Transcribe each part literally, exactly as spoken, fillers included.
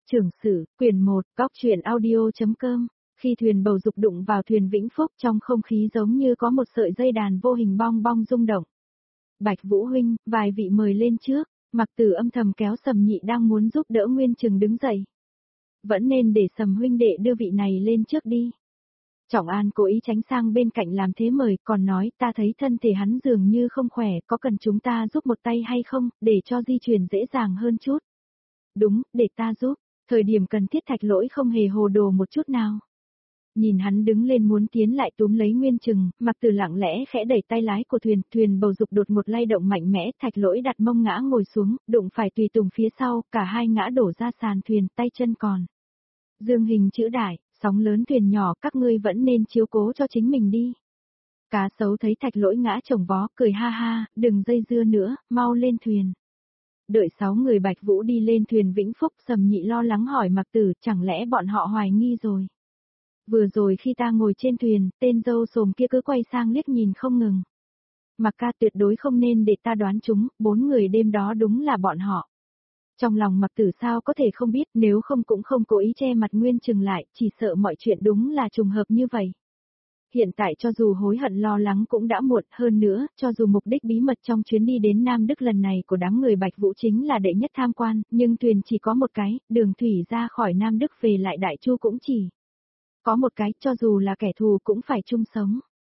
Trưởng sử, quyển một, góc truyện audio.com. Khi thuyền bầu dục đụng vào thuyền Vĩnh Phúc, trong không khí giống như có một sợi dây đàn vô hình bong bong rung động. Bạch Vũ huynh, vài vị mời lên trước. Mặc Tử âm thầm kéo Sầm Nhị đang muốn giúp đỡ Nguyên Trừng đứng dậy. Vẫn nên để Sầm huynh đệ đưa vị này lên trước đi. Trọng An cố ý tránh sang bên cạnh làm thế mời, còn nói ta thấy thân thể hắn dường như không khỏe, có cần chúng ta giúp một tay hay không, để cho di chuyển dễ dàng hơn chút. Đúng, để ta giúp, thời điểm cần thiết Thạch Lỗi không hề hồ đồ một chút nào. Nhìn hắn đứng lên muốn tiến lại túm lấy Nguyên Trừng, Mặc Tử lặng lẽ khẽ đẩy tay lái của thuyền, thuyền bầu dục đột một lay động mạnh mẽ, Thạch Lỗi đặt mông ngã ngồi xuống, đụng phải tùy tùng phía sau, cả hai ngã đổ ra sàn thuyền, tay chân còn. Dương hình chữ đại, sóng lớn thuyền nhỏ, các ngươi vẫn nên chiếu cố cho chính mình đi. Cá Sấu thấy Thạch Lỗi ngã chồng vó, cười ha ha, đừng dây dưa nữa, mau lên thuyền. Đợi sáu người Bạch Vũ đi lên thuyền Vĩnh Phúc, Sầm Nhị lo lắng hỏi Mặc Tử, chẳng lẽ bọn họ hoài nghi rồi. Vừa rồi khi ta ngồi trên thuyền, tên dâu xồm kia cứ quay sang liếc nhìn không ngừng. Mặc ca tuyệt đối không nên để ta đoán chúng, bốn người đêm đó đúng là bọn họ. Trong lòng Mặc Tử sao có thể không biết, nếu không cũng không cố ý che mặt Nguyên Trừng lại, chỉ sợ mọi chuyện đúng là trùng hợp như vậy. Hiện tại cho dù hối hận lo lắng cũng đã muộn, hơn nữa, cho dù mục đích bí mật trong chuyến đi đến Nam Đức lần này của đám người Bạch Vũ chính là đệ nhất tham quan, nhưng thuyền chỉ có một cái, đường thủy ra khỏi Nam Đức về lại Đại Chu cũng chỉ có một cái, cho dù là kẻ thù cũng phải chung sống.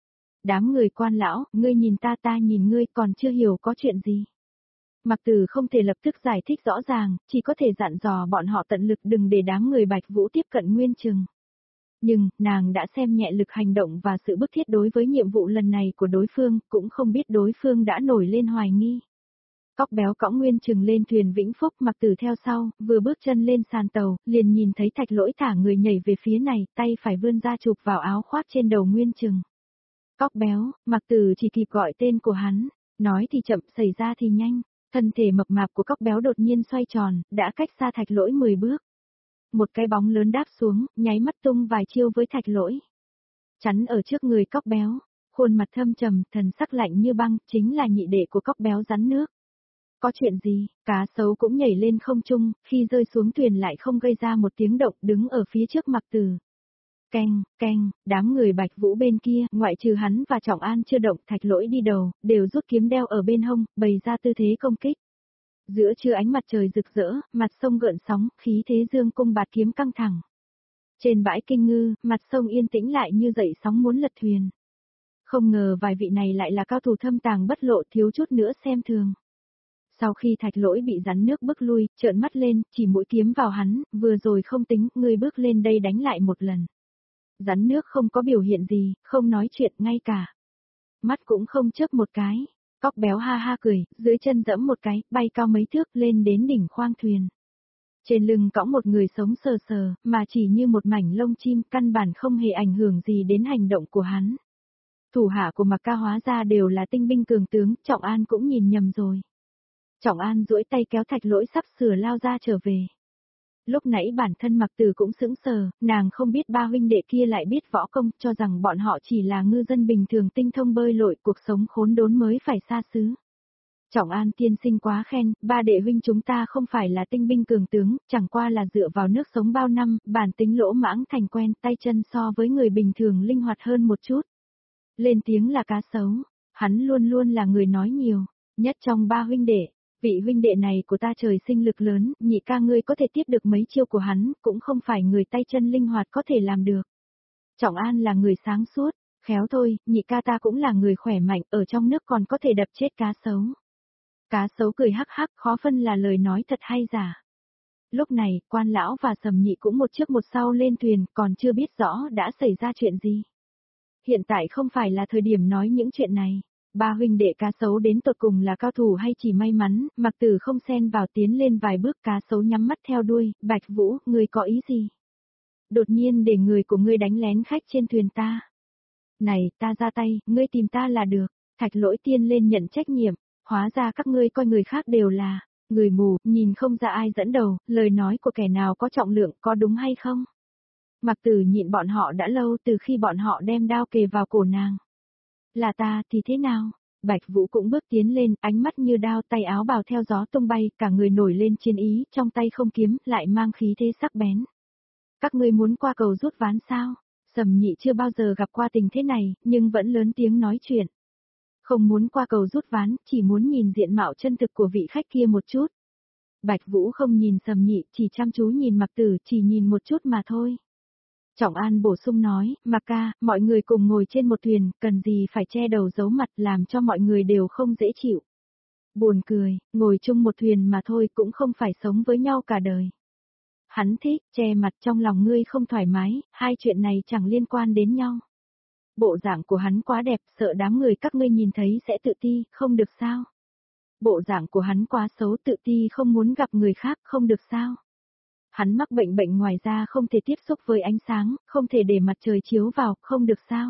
Đám người quan lão, ngươi nhìn ta ta nhìn ngươi, còn chưa hiểu có chuyện gì. Mặc Tử không thể lập tức giải thích rõ ràng, chỉ có thể dặn dò bọn họ tận lực đừng để đám người Bạch Vũ tiếp cận Nguyên Trừng. Nhưng, nàng đã xem nhẹ lực hành động và sự bức thiết đối với nhiệm vụ lần này của đối phương, cũng không biết đối phương đã nổi lên hoài nghi. Cóc béo cõng Nguyên Trừng lên thuyền Vĩnh Phúc, Mặc Tử theo sau, vừa bước chân lên sàn tàu, liền nhìn thấy Thạch Lỗi thả người nhảy về phía này, tay phải vươn ra chụp vào áo khoác trên đầu Nguyên Trừng. Cóc béo, Mặc Tử chỉ kịp gọi tên của hắn, nói thì chậm, xảy ra thì nhanh, thân thể mập mạp của cóc béo đột nhiên xoay tròn, đã cách xa Thạch Lỗi mười bước. Một cái bóng lớn đáp xuống, nháy mắt tung vài chiêu với Thạch Lỗi. Chắn ở trước người cóc béo, khuôn mặt thâm trầm, thần sắc lạnh như băng, chính là nhị đệ của cóc béo rắn nước. Có chuyện gì, Cá Sấu cũng nhảy lên không trung, khi rơi xuống thuyền lại không gây ra một tiếng động, đứng ở phía trước Mặc Tử. Keng, keng, đám người Bạch Vũ bên kia, ngoại trừ hắn và Trọng An chưa động, Thạch Lỗi đi đầu, đều rút kiếm đeo ở bên hông, bày ra tư thế công kích. Giữa trưa ánh mặt trời rực rỡ, mặt sông gợn sóng, khí thế dương cung bạt kiếm căng thẳng. Trên bãi Kinh Ngư, mặt sông yên tĩnh lại như dậy sóng muốn lật thuyền. Không ngờ vài vị này lại là cao thủ thâm tàng bất lộ, thiếu chút nữa xem thường. Sau khi Thạch Lỗi bị rắn nước bức lui, trợn mắt lên, chỉ mũi kiếm vào hắn, vừa rồi không tính, ngươi bước lên đây đánh lại một lần. Rắn nước không có biểu hiện gì, không nói chuyện ngay cả. Mắt cũng không chớp một cái. Cóc béo ha ha cười, dưới chân dẫm một cái, bay cao mấy thước lên đến đỉnh khoang thuyền. Trên lưng cõng một người sống sờ sờ, mà chỉ như một mảnh lông chim, căn bản không hề ảnh hưởng gì đến hành động của hắn. Thủ hạ của Mặc Ca hóa ra đều là tinh binh cường tướng, Trọng An cũng nhìn nhầm rồi. Trọng An duỗi tay kéo Thạch Lỗi sắp sửa lao ra trở về. Lúc nãy bản thân Mặc Tử cũng sững sờ, nàng không biết ba huynh đệ kia lại biết võ công, cho rằng bọn họ chỉ là ngư dân bình thường tinh thông bơi lội, cuộc sống khốn đốn mới phải xa xứ. Trọng An tiên sinh quá khen, ba đệ huynh chúng ta không phải là tinh binh cường tướng, chẳng qua là dựa vào nước sống bao năm, bản tính lỗ mãng thành quen, tay chân so với người bình thường linh hoạt hơn một chút. Lên tiếng là Cá Sấu, hắn luôn luôn là người nói nhiều, nhất trong ba huynh đệ. Vị huynh đệ này của ta trời sinh lực lớn, nhị ca ngươi có thể tiếp được mấy chiêu của hắn, cũng không phải người tay chân linh hoạt có thể làm được. Trọng An là người sáng suốt, khéo thôi, nhị ca ta cũng là người khỏe mạnh, ở trong nước còn có thể đập chết Cá Sấu. Cá Sấu cười hắc hắc, khó phân là lời nói thật hay giả. Lúc này, quan lão và Sầm Nhị cũng một trước một sau lên thuyền, còn chưa biết rõ đã xảy ra chuyện gì. Hiện tại không phải là thời điểm nói những chuyện này. Ba huynh đệ Cá Sấu đến tột cùng là cao thủ hay chỉ may mắn, Mặc Tử không xen vào tiến lên vài bước, Cá Sấu nhắm mắt theo đuôi, Bạch Vũ, ngươi có ý gì? Đột nhiên để người của ngươi đánh lén khách trên thuyền ta. Này, ta ra tay, ngươi tìm ta là được, Thạch Lỗi tiên lên nhận trách nhiệm, hóa ra các ngươi coi người khác đều là người mù, nhìn không ra ai dẫn đầu, lời nói của kẻ nào có trọng lượng, có đúng hay không? Mặc Tử nhịn bọn họ đã lâu, từ khi bọn họ đem đao kề vào cổ nàng. Là ta thì thế nào? Bạch Vũ cũng bước tiến lên, ánh mắt như đao, tay áo bào theo gió tung bay, cả người nổi lên chiến ý, trong tay không kiếm, lại mang khí thế sắc bén. Các ngươi muốn qua cầu rút ván sao? Sầm Nhị chưa bao giờ gặp qua tình thế này, nhưng vẫn lớn tiếng nói chuyện. Không muốn qua cầu rút ván, chỉ muốn nhìn diện mạo chân thực của vị khách kia một chút. Bạch Vũ không nhìn Sầm Nhị, chỉ chăm chú nhìn Mạc Tử, chỉ nhìn một chút mà thôi. Trọng An bổ sung nói, Mạc ca, mọi người cùng ngồi trên một thuyền, cần gì phải che đầu giấu mặt làm cho mọi người đều không dễ chịu. Buồn cười, ngồi chung một thuyền mà thôi cũng không phải sống với nhau cả đời. Hắn thích, che mặt trong lòng ngươi không thoải mái, hai chuyện này chẳng liên quan đến nhau. Bộ dạng của hắn quá đẹp, sợ đám người các ngươi nhìn thấy sẽ tự ti, không được sao. Bộ dạng của hắn quá xấu, tự ti không muốn gặp người khác, không được sao. Hắn mắc bệnh bệnh ngoài da không thể tiếp xúc với ánh sáng, không thể để mặt trời chiếu vào, không được sao.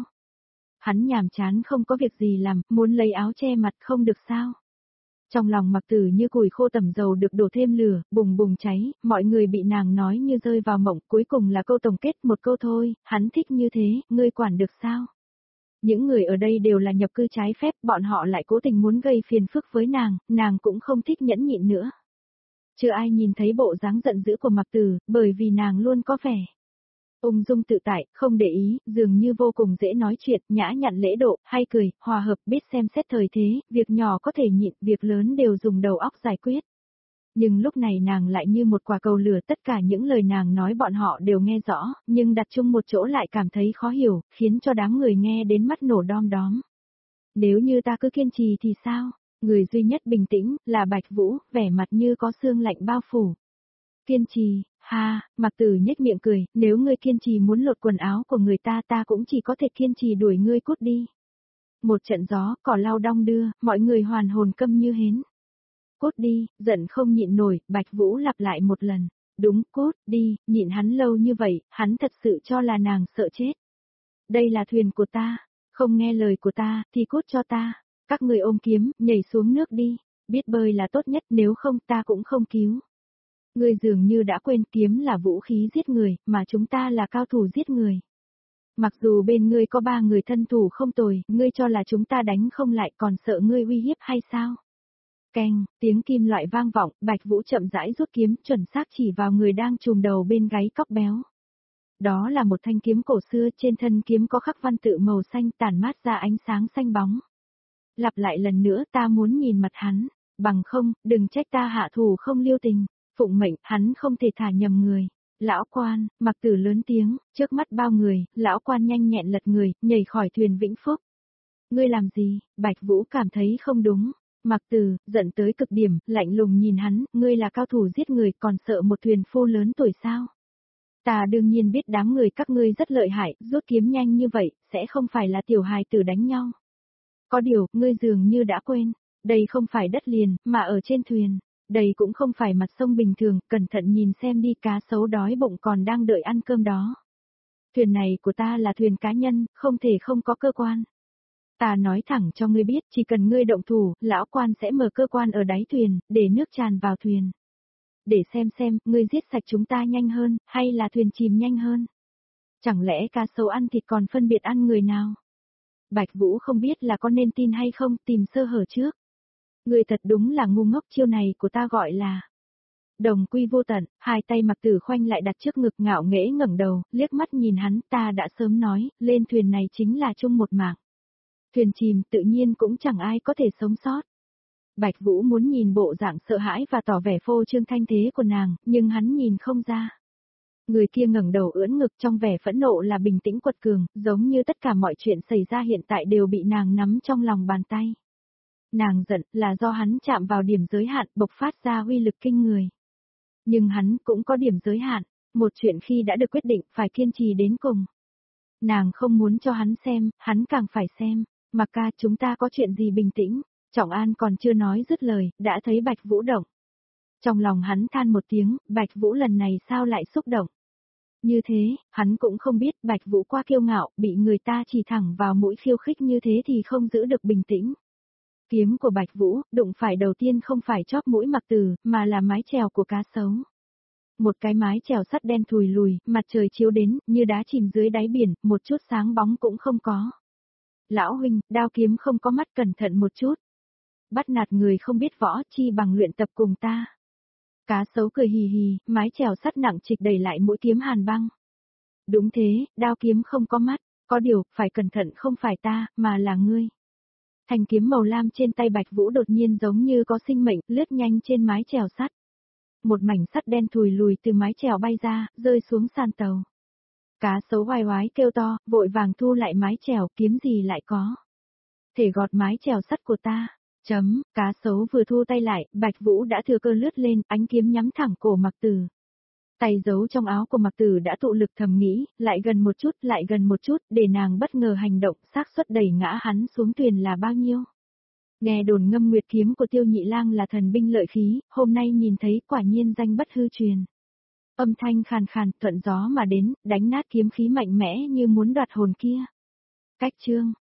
Hắn nhàm chán không có việc gì làm, muốn lấy áo che mặt, không được sao. Trong lòng Mạc Tử như củi khô tẩm dầu được đổ thêm lửa, bùng bùng cháy, mọi người bị nàng nói như rơi vào mộng, cuối cùng là câu tổng kết một câu thôi, hắn thích như thế, ngươi quản được sao? Những người ở đây đều là nhập cư trái phép, bọn họ lại cố tình muốn gây phiền phức với nàng, nàng cũng không thích nhẫn nhịn nữa. Chưa ai nhìn thấy bộ dáng giận dữ của Mạc Tử, bởi vì nàng luôn có vẻ ung dung tự tại, không để ý, dường như vô cùng dễ nói chuyện, nhã nhặn lễ độ, hay cười, hòa hợp, biết xem xét thời thế, việc nhỏ có thể nhịn, việc lớn đều dùng đầu óc giải quyết. Nhưng lúc này nàng lại như một quả cầu lửa, tất cả những lời nàng nói bọn họ đều nghe rõ, nhưng đặt chung một chỗ lại cảm thấy khó hiểu, khiến cho đám người nghe đến mắt nổ đom đóm. Nếu như ta cứ kiên trì thì sao? Người duy nhất bình tĩnh, là Bạch Vũ, vẻ mặt như có sương lạnh bao phủ. Kiên trì, ha, Mạc Tử nhếch miệng cười, nếu ngươi kiên trì muốn lột quần áo của người ta ta cũng chỉ có thể kiên trì đuổi ngươi cút đi. Một trận gió, cỏ lau đong đưa, mọi người hoàn hồn câm như hến. Cút đi, giận không nhịn nổi, Bạch Vũ lặp lại một lần. Đúng, cút đi, nhịn hắn lâu như vậy, hắn thật sự cho là nàng sợ chết. Đây là thuyền của ta, không nghe lời của ta, thì cút cho ta. Các người ôm kiếm, nhảy xuống nước đi. Biết bơi là tốt nhất, nếu không ta cũng không cứu. Ngươi dường như đã quên kiếm là vũ khí giết người, mà chúng ta là cao thủ giết người. Mặc dù bên ngươi có ba người thân thủ không tồi, ngươi cho là chúng ta đánh không lại còn sợ ngươi uy hiếp hay sao? Keng, tiếng kim loại vang vọng, Bạch Vũ chậm rãi rút kiếm, chuẩn xác chỉ vào người đang chùm đầu bên gáy cóc béo. Đó là một thanh kiếm cổ xưa, trên thân kiếm có khắc văn tự màu xanh tản mát ra ánh sáng xanh bóng. Lặp lại lần nữa, ta muốn nhìn mặt hắn, bằng không, đừng trách ta hạ thủ không lưu tình. Phụng mệnh, hắn không thể thả nhầm người. Lão quan, Mạc Tử lớn tiếng, trước mắt bao người, lão quan nhanh nhẹn lật người, nhảy khỏi thuyền Vĩnh Phúc. Ngươi làm gì? Bạch Vũ cảm thấy không đúng. Mạc Tử, giận tới cực điểm, lạnh lùng nhìn hắn, ngươi là cao thủ giết người, còn sợ một thuyền phu lớn tuổi sao? Ta đương nhiên biết đám người các ngươi rất lợi hại, rút kiếm nhanh như vậy, sẽ không phải là tiểu hài tử đánh nhau. Có điều, ngươi dường như đã quên, đây không phải đất liền, mà ở trên thuyền. Đây cũng không phải mặt sông bình thường, cẩn thận nhìn xem đi, cá sấu đói bụng còn đang đợi ăn cơm đó. Thuyền này của ta là thuyền cá nhân, không thể không có cơ quan. Ta nói thẳng cho ngươi biết, chỉ cần ngươi động thủ, lão quan sẽ mở cơ quan ở đáy thuyền, để nước tràn vào thuyền. Để xem xem, ngươi giết sạch chúng ta nhanh hơn, hay là thuyền chìm nhanh hơn. Chẳng lẽ cá sấu ăn thịt còn phân biệt ăn người nào? Bạch Vũ không biết là có nên tin hay không, tìm sơ hở trước. Người thật đúng là ngu ngốc, chiêu này của ta gọi là đồng quy vô tận. Hai tay Mạc Tử khoanh lại đặt trước ngực, ngạo nghễ ngẩng đầu, liếc mắt nhìn hắn, ta đã sớm nói, lên thuyền này chính là chung một mạng. Thuyền chìm tự nhiên cũng chẳng ai có thể sống sót. Bạch Vũ muốn nhìn bộ dạng sợ hãi và tỏ vẻ phô trương thanh thế của nàng, nhưng hắn nhìn không ra. Người kia ngẩng đầu ưỡn ngực, trong vẻ phẫn nộ là bình tĩnh quật cường, giống như tất cả mọi chuyện xảy ra hiện tại đều bị nàng nắm trong lòng bàn tay. Nàng giận là do hắn chạm vào điểm giới hạn, bộc phát ra uy lực kinh người. Nhưng hắn cũng có điểm giới hạn, một chuyện khi đã được quyết định phải kiên trì đến cùng. Nàng không muốn cho hắn xem, hắn càng phải xem. Mạc ca, chúng ta có chuyện gì? Bình tĩnh. Trọng An còn chưa nói dứt lời, đã thấy Bạch Vũ động. Trong lòng hắn than một tiếng, Bạch Vũ lần này sao lại xúc động. Như thế, hắn cũng không biết Bạch Vũ quá kiêu ngạo, bị người ta chỉ thẳng vào mũi khiêu khích như thế thì không giữ được bình tĩnh. Kiếm của Bạch Vũ, đụng phải đầu tiên không phải chóp mũi Mạc Tử, mà là mái chèo của cá sấu. Một cái mái chèo sắt đen thùi lùi, mặt trời chiếu đến, như đá chìm dưới đáy biển, một chút sáng bóng cũng không có. Lão huynh, đao kiếm không có mắt, cẩn thận một chút. Bắt nạt người không biết võ, chi bằng luyện tập cùng ta. Cá sấu cười hì hì, mái chèo sắt nặng trịch đẩy lại mũi kiếm hàn băng. Đúng thế, đao kiếm không có mắt, có điều, phải cẩn thận không phải ta, mà là ngươi. Thanh kiếm màu lam trên tay Bạch Vũ đột nhiên giống như có sinh mệnh, lướt nhanh trên mái chèo sắt. Một mảnh sắt đen thùi lùi từ mái chèo bay ra, rơi xuống sàn tàu. Cá sấu oai oái kêu to, vội vàng thu lại mái chèo, kiếm gì lại có. Thể gọt mái chèo sắt của ta. Chấm, cá sấu vừa thu tay lại, Bạch Vũ đã thừa cơ lướt lên, ánh kiếm nhắm thẳng cổ Mạc Tử. Tay giấu trong áo của Mạc Tử đã tụ lực thầm nghĩ, lại gần một chút, lại gần một chút, để nàng bất ngờ hành động, xác suất đẩy ngã hắn xuống thuyền là bao nhiêu. Nghe đồn ngâm nguyệt kiếm của Tiêu Nhị Lang là thần binh lợi khí, hôm nay nhìn thấy quả nhiên danh bất hư truyền. Âm thanh khàn khàn, thuận gió mà đến, đánh nát kiếm khí mạnh mẽ như muốn đoạt hồn kia. Cách chương